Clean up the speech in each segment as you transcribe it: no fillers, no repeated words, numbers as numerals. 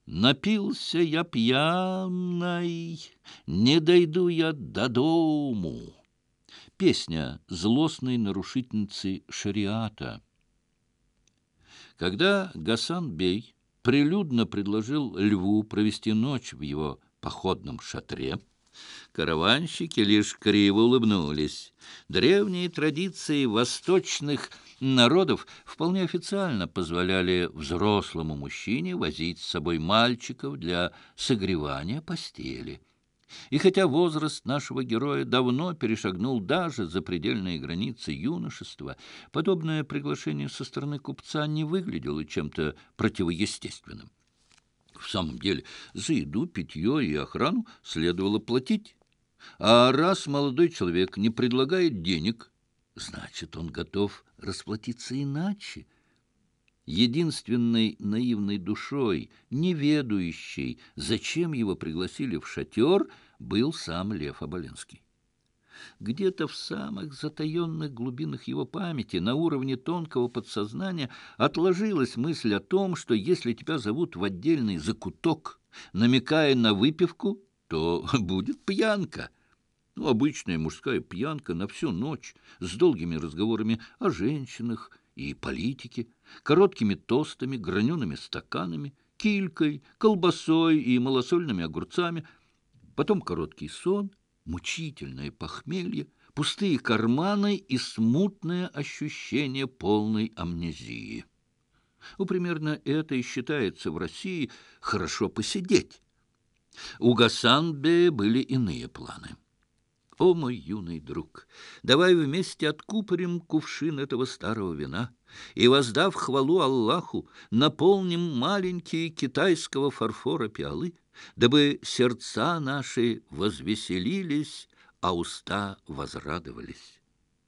Напился я пьяный, не дойду я до дому. Песня злостной нарушительницы шариата. Когда Гасан-бей прилюдно предложил льву провести ночь в его походном шатре, караванщики лишь криво улыбнулись. Древние традиции восточных народов вполне официально позволяли взрослому мужчине возить с собой мальчиков для согревания постели. И хотя возраст нашего героя давно перешагнул даже запредельные границы юношества, подобное приглашение со стороны купца не выглядело чем-то противоестественным. В самом деле, за еду, питье и охрану следовало платить. А раз молодой человек не предлагает денег, значит, он готов расплатиться иначе. Единственной наивной душой, не ведающей, зачем его пригласили в шатер, был сам Лев Оболенский. Где-то в самых затаенных глубинах его памяти, на уровне тонкого подсознания, отложилась мысль о том, что если тебя зовут в отдельный закуток, намекая на выпивку, то будет пьянка. Обычная мужская пьянка на всю ночь, с долгими разговорами о женщинах и политике, короткими тостами, гранеными стаканами, килькой, колбасой и малосольными огурцами, потом короткий сон, мучительное похмелье, пустые карманы и смутное ощущение полной амнезии. Примерно это и считается в России хорошо посидеть. У Гасан-бея были иные планы. «О, мой юный друг, давай вместе откупорим кувшин этого старого вина и, воздав хвалу Аллаху, наполним маленькие китайского фарфора пиалы, дабы сердца наши возвеселились, а уста возрадовались».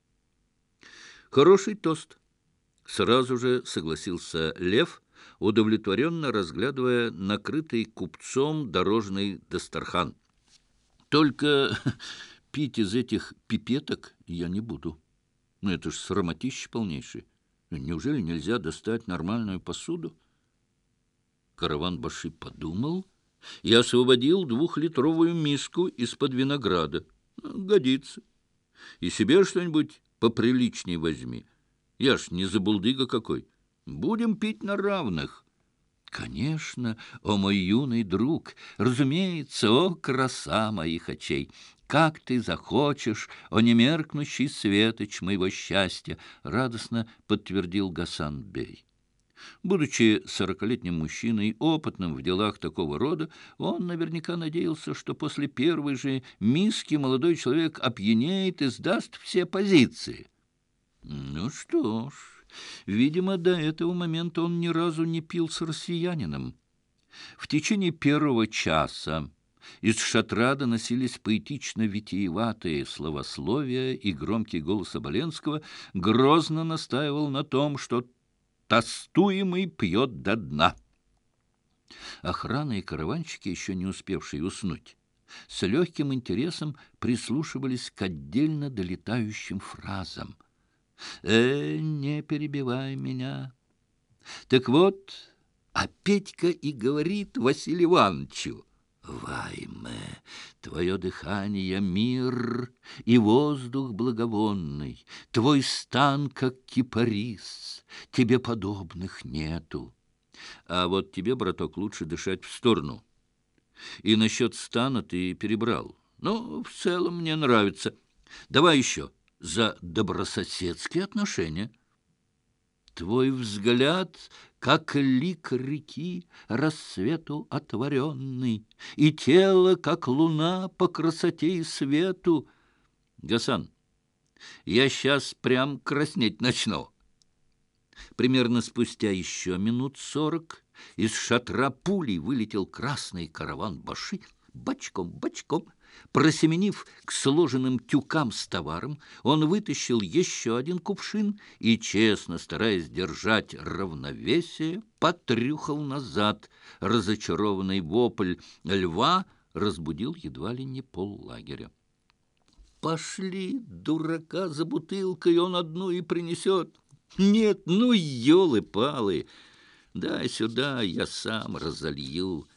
«Хороший тост», — сразу же согласился Лев, удовлетворенно разглядывая накрытый купцом дорожный дастархан. «Только пить из этих пипеток я не буду. Это ж срамотище полнейшее. Неужели нельзя достать нормальную посуду?» Караван-баши подумал и освободил 2-литровую миску из-под винограда. «Годится. И себе что-нибудь поприличней возьми. Я ж не забулдыга какой. Будем пить на равных». «Конечно, о мой юный друг, разумеется, о краса моих очей! Как ты захочешь, о немеркнущий светоч моего счастья!» — радостно подтвердил Гасан-бей. Будучи 40-летним мужчиной, опытным в делах такого рода, он наверняка надеялся, что после первой же миски молодой человек опьянеет и сдаст все позиции. Ну что ж, видимо, до этого момента он ни разу не пил с россиянином. В течение первого часа из шатра доносились поэтично-витиеватые словословия, и громкий голос Оболенского грозно настаивал на том, что тостуемый пьет до дна. Охрана и караванщики, еще не успевшие уснуть, с легким интересом прислушивались к отдельно долетающим фразам. Не перебивай меня. Так вот, а Петька и говорит Василию Ивановичу: «Вайме, твое дыхание — мир, и воздух благовонный, твой стан, как кипарис, тебе подобных нету. А вот тебе, браток, лучше дышать в сторону. И насчет стана ты перебрал. Но в целом мне нравится. Давай еще за добрососедские отношения. Твой взгляд, как лик реки, рассвету отворенный, и тело, как луна, по красоте и свету. Гасан, я сейчас прям краснеть начну». Примерно спустя еще минут 40 из шатра пулей вылетел красный караван-баши, бочком, просеменив к сложенным тюкам с товаром, он вытащил еще один кувшин и, честно стараясь держать равновесие, потрюхал назад. Разочарованный вопль льва разбудил едва ли не поллагеря. «Пошли, дурака, за бутылкой, он одну и принесет». «Нет, ну, елы-палы! Дай сюда, я сам разолью.